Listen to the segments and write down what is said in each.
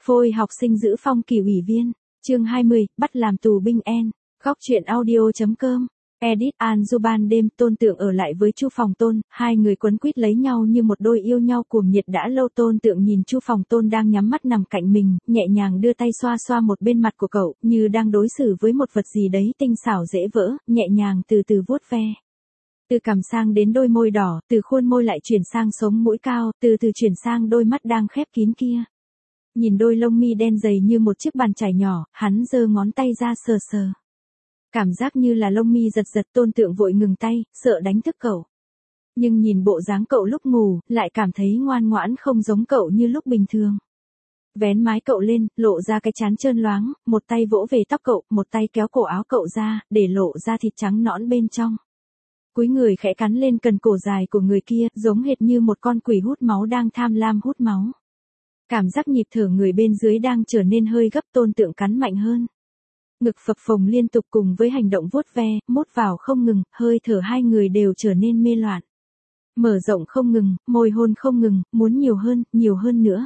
Phôi học sinh giữ phong kỳ ủy viên. Chương 20, bắt làm tù binh N. Góc truyện audio.com. Edit An đêm Tôn Tượng ở lại với Chu Phòng Tôn, hai người quấn quýt lấy nhau như một đôi yêu nhau cuồng nhiệt đã lâu. Tôn Tượng nhìn Chu Phòng Tôn đang nhắm mắt nằm cạnh mình, nhẹ nhàng đưa tay xoa xoa một bên mặt của cậu, như đang đối xử với một vật gì đấy tinh xảo dễ vỡ, nhẹ nhàng từ từ vuốt ve. Từ cằm sang đến đôi môi đỏ, từ khuôn môi lại chuyển sang sống mũi cao, từ từ chuyển sang đôi mắt đang khép kín kia. Nhìn đôi lông mi đen dày như một chiếc bàn chải nhỏ, hắn giơ ngón tay ra sờ sờ. Cảm giác như là lông mi giật giật. Tôn Tượng vội ngừng tay, sợ đánh thức cậu. Nhưng nhìn bộ dáng cậu lúc ngủ, lại cảm thấy ngoan ngoãn không giống cậu như lúc bình thường. Vén mái cậu lên, lộ ra cái trán trơn loáng, một tay vỗ về tóc cậu, một tay kéo cổ áo cậu ra, để lộ ra thịt trắng nõn bên trong. Cúi người khẽ cắn lên cần cổ dài của người kia, giống hệt như một con quỷ hút máu đang tham lam hút máu. Cảm giác nhịp thở người bên dưới đang trở nên hơi gấp. Tôn Tượng cắn mạnh hơn. Ngực phập phồng liên tục cùng với hành động vuốt ve, mút vào không ngừng, hơi thở hai người đều trở nên mê loạn. Mở rộng không ngừng, môi hôn không ngừng, muốn nhiều hơn nữa.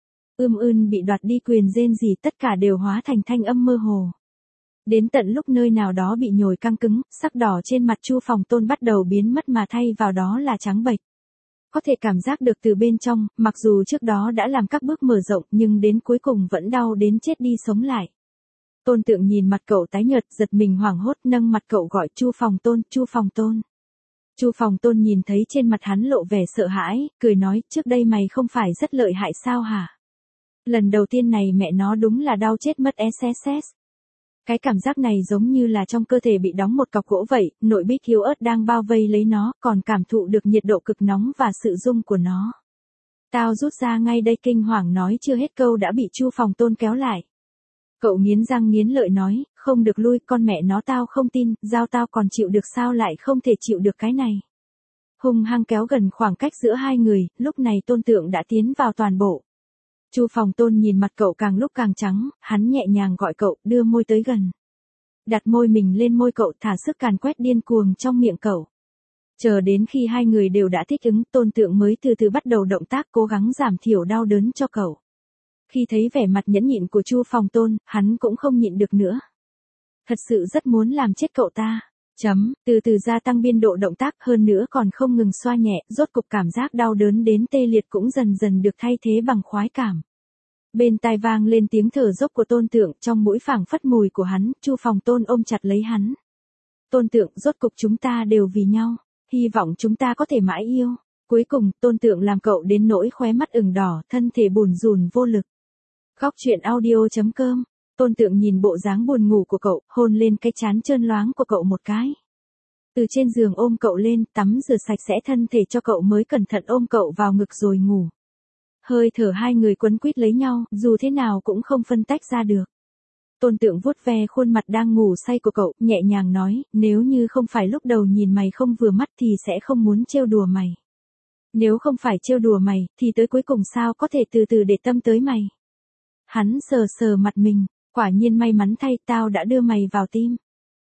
Bị đoạt đi quyền rên rỉ, tất cả đều hóa thành thanh âm mơ hồ. Đến tận lúc nơi nào đó bị nhồi căng cứng, sắc đỏ trên mặt Chu Phòng Tôn bắt đầu biến mất mà thay vào đó là trắng bệch. Có thể cảm giác được từ bên trong, mặc dù trước đó đã làm các bước mở rộng nhưng đến cuối cùng vẫn đau đến chết đi sống lại. Tôn Tượng nhìn mặt cậu tái nhợt, giật mình hoảng hốt, nâng mặt cậu gọi Chu Phòng Tôn, Chu Phòng Tôn. Chu Phòng Tôn nhìn thấy trên mặt hắn lộ vẻ sợ hãi, cười nói, trước đây mày không phải rất lợi hại sao hả? Lần đầu tiên này mẹ nó đúng là đau chết mất SSS. Cái cảm giác này giống như là trong cơ thể bị đóng một cọc gỗ vậy, nội bít yếu ớt đang bao vây lấy nó, còn cảm thụ được nhiệt độ cực nóng và sự rung của nó. Tao rút ra ngay đây. Kinh hoàng nói chưa hết câu đã bị Chu Phòng Tôn kéo lại. Cậu nghiến răng nghiến lợi nói, không được lui, con mẹ nó tao không tin, dao tao còn chịu được sao lại không thể chịu được cái này. Hung hăng kéo gần khoảng cách giữa hai người, lúc này Tôn Tượng đã tiến vào toàn bộ. Chu Phòng Tôn nhìn mặt cậu càng lúc càng trắng, hắn nhẹ nhàng gọi cậu, đưa môi tới gần. Đặt môi mình lên môi cậu, thả sức càn quét điên cuồng trong miệng cậu. Chờ đến khi hai người đều đã thích ứng, Tôn Tượng mới từ từ bắt đầu động tác cố gắng giảm thiểu đau đớn cho cậu. Khi thấy vẻ mặt nhẫn nhịn của Chu Phòng Tôn, hắn cũng không nhịn được nữa. Thật sự rất muốn làm chết cậu ta. Từ từ gia tăng biên độ động tác, hơn nữa còn không ngừng xoa nhẹ, rốt cục cảm giác đau đớn đến tê liệt cũng dần dần được thay thế bằng khoái cảm. Bên tai vang lên tiếng thở dốc của Tôn Tượng, trong mũi phảng phất mùi của hắn. Chu Phòng Tôn ôm chặt lấy hắn. Tôn Tượng, rốt cục chúng ta đều vì nhau, hy vọng chúng ta có thể mãi yêu. Cuối cùng, Tôn Tượng làm cậu đến nỗi khóe mắt ửng đỏ, thân thể bùn rùn vô lực. Góc truyện audio.com. Tôn Tượng nhìn bộ dáng buồn ngủ của cậu, hôn lên cái trán trơn loáng của cậu một cái. Từ trên giường ôm cậu lên, tắm rửa sạch sẽ thân thể cho cậu mới cẩn thận ôm cậu vào ngực rồi ngủ. Hơi thở hai người quấn quýt lấy nhau, dù thế nào cũng không phân tách ra được. Tôn Tượng vuốt ve khuôn mặt đang ngủ say của cậu, nhẹ nhàng nói, nếu như không phải lúc đầu nhìn mày không vừa mắt thì sẽ không muốn trêu đùa mày. Nếu không phải trêu đùa mày, thì tới cuối cùng sao có thể từ từ để tâm tới mày. Hắn sờ sờ mặt mình, quả nhiên may mắn thay, tao đã đưa mày vào tim.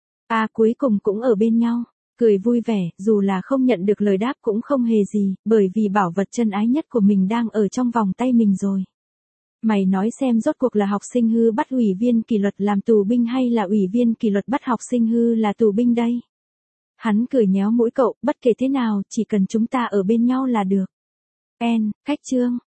Cuối cùng cũng ở bên nhau, cười vui vẻ, dù là không nhận được lời đáp cũng không hề gì, bởi vì bảo vật chân ái nhất của mình đang ở trong vòng tay mình rồi. Mày nói xem rốt cuộc là học sinh hư bắt ủy viên kỷ luật làm tù binh hay là ủy viên kỷ luật bắt học sinh hư là tù binh đây? Hắn cười nhéo mũi cậu, bất kể thế nào, chỉ cần chúng ta ở bên nhau là được. Cách chương.